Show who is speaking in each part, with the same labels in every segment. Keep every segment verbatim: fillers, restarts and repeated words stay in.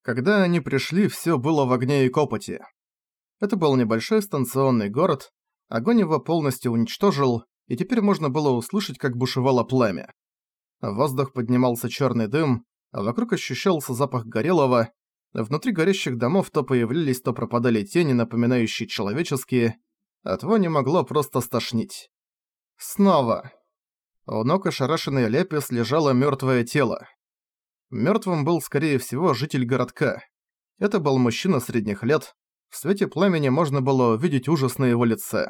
Speaker 1: Когда они пришли, всё было в огне и копоти. Это был небольшой станционный город, огонь его полностью уничтожил, и теперь можно было услышать, как бушевало пламя. В воздух поднимался чёрный дым, а вокруг ощущался запах горелого. Внутри горящих домов то появлялись, то пропадали тени, напоминающие человеческие. От вони могло просто стошнить. Снова. У ног ошарашенной Лепис лежало мёртвое тело. Мёртвым был, скорее всего, житель городка. Это был мужчина средних лет. В свете пламени можно было увидеть ужас на его лице.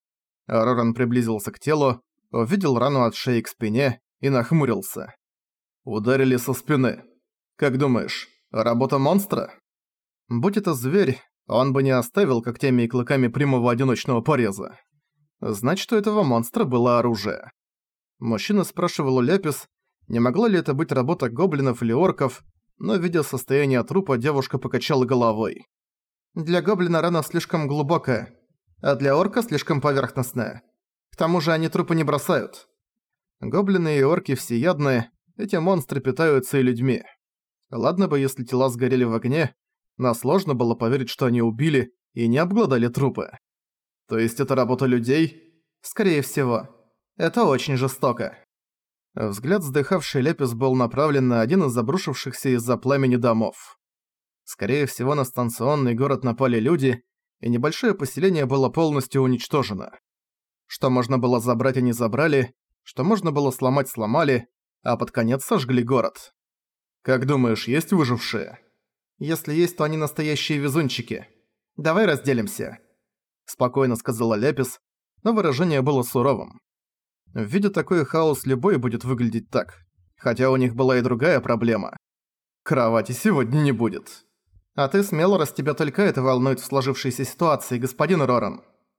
Speaker 1: Роран приблизился к телу, увидел рану от шеи к спине и нахмурился. Ударили со спины. Как думаешь, работа монстра? Будь это зверь, он бы не оставил когтями и клыками прямого одиночного пореза. Значит, у этого монстра было оружие. Мужчина спрашивал у Лепис, не могла ли это быть работа гоблинов или орков, но, видя состояние трупа, девушка покачала головой. Для гоблина рана слишком глубокая, а для орка слишком поверхностная. К тому же они трупы не бросают. Гоблины и орки всеядные, эти монстры питаются и людьми. Ладно бы, если тела сгорели в огне, но сложно было поверить, что они убили и не обглодали трупы. То есть это работа людей? Скорее всего. Это очень жестоко. Взгляд вздыхавшей Лепис был направлен на один из обрушившихся из-за пламени домов. Скорее всего, на станционный город напали люди, и небольшое поселение было полностью уничтожено. Что можно было забрать, они забрали, что можно было сломать, сломали, а под конец сожгли город. Как думаешь, есть выжившие? Если есть, то они настоящие везунчики. Давай разделимся. Спокойно сказала Лепис, но выражение было суровым. Видя такой хаос, любой будет выглядеть так. Хотя у них была и другая проблема. Кровати сегодня не будет. А ты смело, раз тебя только это волнует в сложившейся ситуации, господин Роран.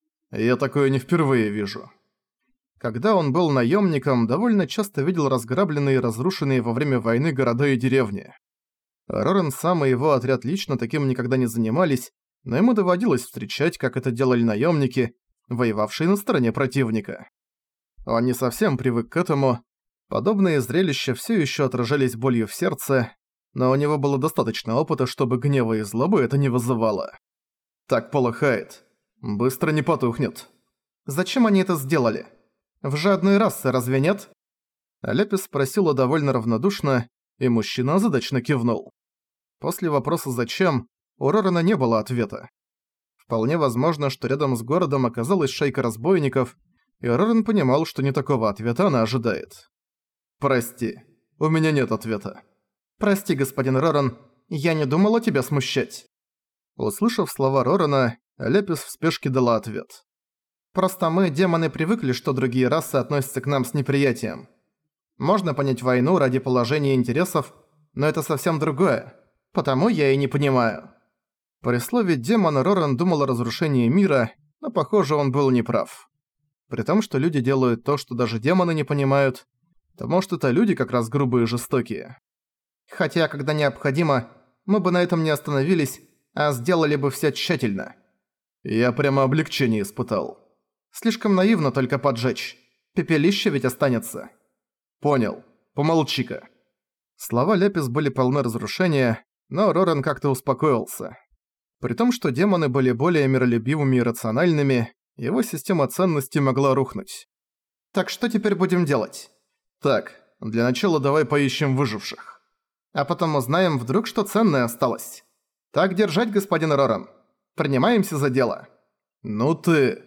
Speaker 1: Я такое не впервые вижу. Когда он был наемником, довольно часто видел разграбленные и разрушенные во время войны города и деревни. Роран сам и его отряд лично таким никогда не занимались, но ему доводилось встречать, как это делали наемники, воевавшие на стороне противника. Он не совсем привык к этому. Подобные зрелища все еще отражались болью в сердце, но у него было достаточно опыта, чтобы гнева и злобы это не вызывало. Так полыхает. Быстро не потухнет. Зачем они это сделали? В жадные расы, разве нет? Лепис спросила довольно равнодушно, и мужчина озадачно кивнул. После вопроса «зачем?» у Рорана не было ответа. Вполне возможно, что рядом с городом оказалась шайка разбойников, и Роран понимал, что не такого ответа она ожидает. «Прости, у меня нет ответа». «Прости, господин Роран, я не думала тебя смущать». Услышав слова Рорана, Лепис в спешке дала ответ. «Просто мы, демоны, привыкли, что другие расы относятся к нам с неприятием. Можно понять войну ради положения интересов, но это совсем другое, потому я и не понимаю». При слове «демон» Роран думал о разрушении мира, но, похоже, он был неправ. При том, что люди делают то, что даже демоны не понимают, то может это люди как раз грубые и жестокие. Хотя, когда необходимо, мы бы на этом не остановились, а сделали бы всё тщательно. Я прямо облегчение испытал. Слишком наивно только поджечь. Пепелище ведь останется. Понял. Помолчи-ка. Слова Лепис были полны разрушения, но Роран как-то успокоился. При том, что демоны были более миролюбивыми и рациональными, его система ценностей могла рухнуть. Так что теперь будем делать? Так, для начала давай поищем выживших. А потом узнаем, вдруг что ценное осталось. Так держать, господин Роран. Принимаемся за дело. Ну ты...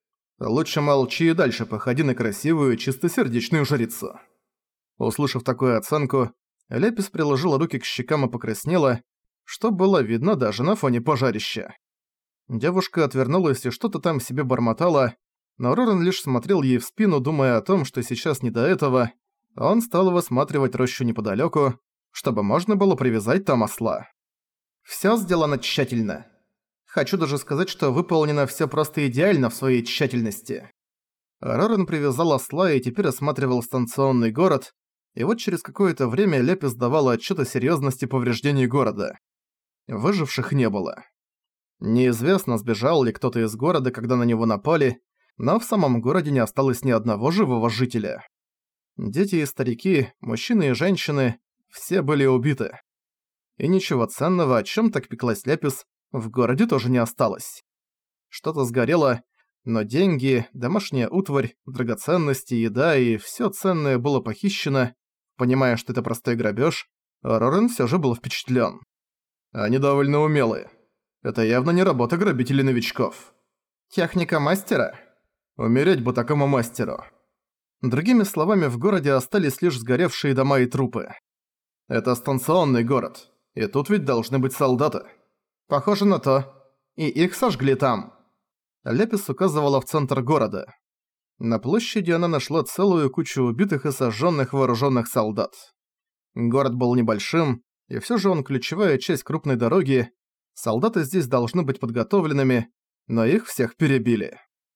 Speaker 1: Лучше молчи и дальше походи на красивую, чистосердечную жрицу. Услышав такую оценку, Лепис приложила руки к щекам и покраснела, что было видно даже на фоне пожарища. Девушка отвернулась и что-то там себе бормотала, но Роран лишь смотрел ей в спину, думая о том, что сейчас не до этого. Он стал высматривать рощу неподалёку, чтобы можно было привязать там осла. «Всё сделано тщательно. Хочу даже сказать, что выполнено всё просто идеально в своей тщательности». Роран привязал осла и теперь осматривал станционный город, и вот через какое-то время Лепис давала отчёт о серьёзности повреждений города. Выживших не было. Неизвестно, сбежал ли кто-то из города, когда на него напали, но в самом городе не осталось ни одного живого жителя. Дети и старики, мужчины и женщины – все были убиты. и ничего ценного, о чем так пеклась Ляпис, в городе тоже не осталось. Что-то сгорело, но деньги, домашняя утварь, драгоценности, еда и все ценное было похищено. Понимая, что это простой грабеж, Роран все же был впечатлен. Они довольно умелые. Это явно не работа грабителей-новичков. Техника мастера? Умереть бы такому мастеру. Другими словами, в городе остались лишь сгоревшие дома и трупы. Это станционный город, и тут ведь должны быть солдаты. Похоже на то. И их сожгли там. Ляпис указывала в центр города. На площади она нашла целую кучу убитых и сожженных вооруженных солдат. Город был небольшим, и все же он ключевая часть крупной дороги. Солдаты здесь должны быть подготовленными, но их всех перебили.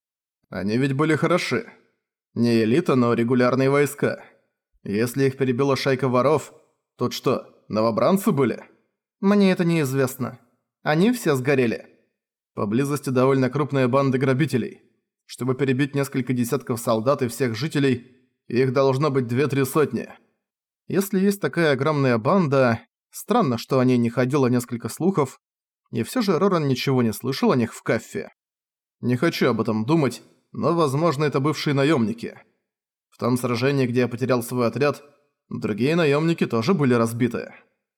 Speaker 1: Они ведь были хороши. Не элита, но регулярные войска. Если их перебила шайка воров, тут что, новобранцы были? Мне это неизвестно. Они все сгорели. Поблизости довольно крупная банда грабителей. Чтобы перебить несколько десятков солдат и всех жителей, их должно быть две-три сотни. Если есть такая огромная банда, странно, что о ней не ходило несколько слухов, и все же Роран ничего не слышал о них в кафе. Не хочу об этом думать, но, возможно, это бывшие наемники. В том сражении, где я потерял свой отряд, другие наемники тоже были разбиты.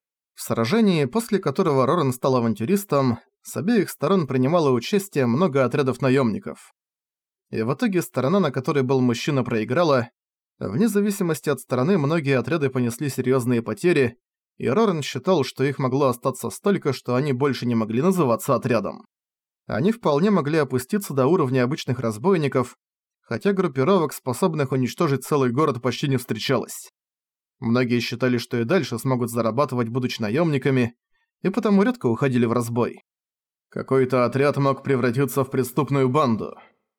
Speaker 1: В сражении, после которого Роран стал авантюристом, с обеих сторон принимало участие много отрядов наемников. И в итоге сторона, на которой был мужчина, проиграла. Вне зависимости от стороны, многие отряды понесли серьезные потери, и Роран считал, что их могло остаться столько, что они больше не могли называться отрядом. Они вполне могли опуститься до уровня обычных разбойников, хотя группировок, способных уничтожить целый город, почти не встречалось. Многие считали, что и дальше смогут зарабатывать, будучи наемниками, и потому редко уходили в разбой. Какой-то отряд мог превратиться в преступную банду.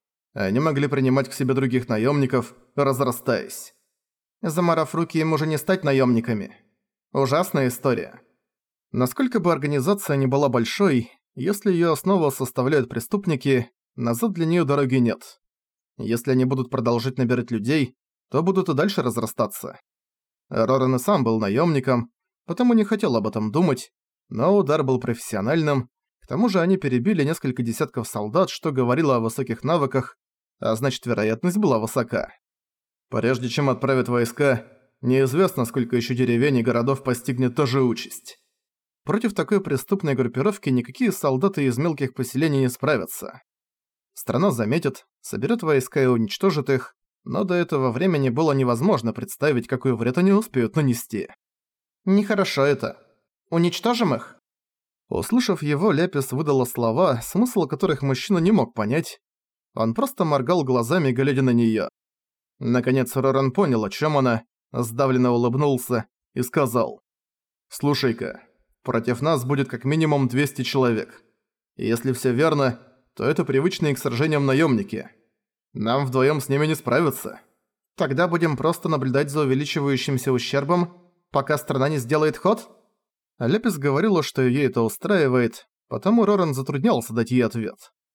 Speaker 1: Они могли принимать к себе других наемников, разрастаясь. Замарав руки, им уже не стать наемниками. Ужасная история. Насколько бы организация ни была большой, если ее основу составляют преступники, назад для нее дороги нет. Если они будут продолжать набирать людей, то будут и дальше разрастаться. Роран и сам был наемником, потому не хотел об этом думать, но удар был профессиональным. К тому же они перебили несколько десятков солдат, что говорило о высоких навыках, а значит, вероятность была высока. Прежде чем отправят войска, неизвестно, сколько еще деревень и городов постигнет та же участь. Против такой преступной группировки никакие солдаты из мелких поселений не справятся. Страна заметит, соберет войска и уничтожит их, но до этого времени было невозможно представить, какой вред они успеют нанести. Нехорошо это. Уничтожим их? Услышав его, Ляпис выдала слова, смысл которых мужчина не мог понять. Он просто моргал глазами, глядя на неё. Наконец Роран понял, о чём она, сдавленно улыбнулся и сказал: «Слушай-ка, против нас будет как минимум двести человек. И если всё верно, то это привычные к сражениям наёмники. Нам вдвоём с ними не справиться. Тогда будем просто наблюдать за увеличивающимся ущербом, пока страна не сделает ход?» Ляпис говорила, что её это устраивает, потому Роран затруднялся дать ей ответ.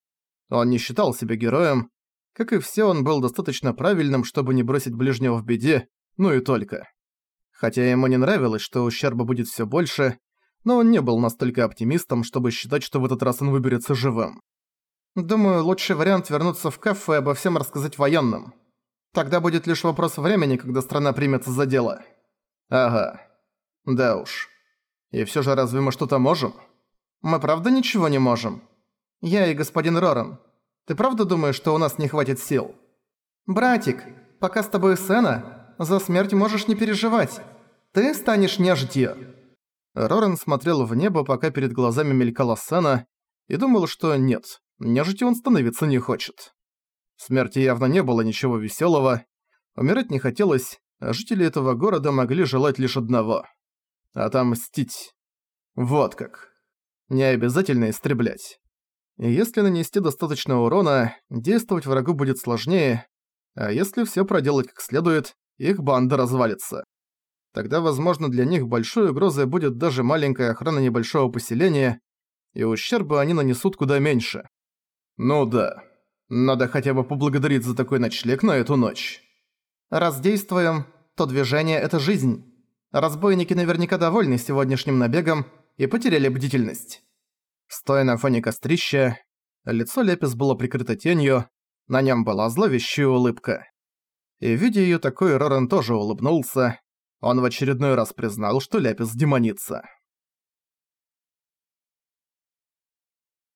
Speaker 1: Он не считал себя героем. Как и все, он был достаточно правильным, чтобы не бросить ближнего в беде, ну и только. Хотя ему не нравилось, что ущерба будет всё больше, но он не был настолько оптимистом, чтобы считать, что в этот раз он выберется живым. «Думаю, лучший вариант вернуться в кафе и обо всем рассказать военным. Тогда будет лишь вопрос времени, когда страна примется за дело». «Ага. Да уж. И всё же разве мы что-то можем?» «Мы правда ничего не можем? Я и господин Роран. Ты правда думаешь, что у нас не хватит сил?» «Братик, пока с тобой Сэна, за смерть можешь не переживать. Ты станешь нежитью». Роран смотрел в небо, пока перед глазами мелькала Сэна, и думал, что нет, нежитью он становиться не хочет. В смерти явно не было ничего весёлого, умирать не хотелось, а жители этого города могли желать лишь одного — отомстить. Вот как. Не обязательно истреблять. И если нанести достаточно урона, действовать врагу будет сложнее, а если всё проделать как следует, их банда развалится. Тогда, возможно, для них большой угрозой будет даже маленькая охрана небольшого поселения, и ущерба они нанесут куда меньше. Ну да, надо хотя бы поблагодарить за такой ночлег на эту ночь. Раз действуем, то движение — это жизнь. Разбойники наверняка довольны сегодняшним набегом, и потеряли бдительность». Стоя на фоне кострища, лицо Лепис было прикрыто тенью, на нем была зловещая улыбка. И видя её такой, Роран тоже улыбнулся. Он в очередной раз признал, что Ляпис демоница.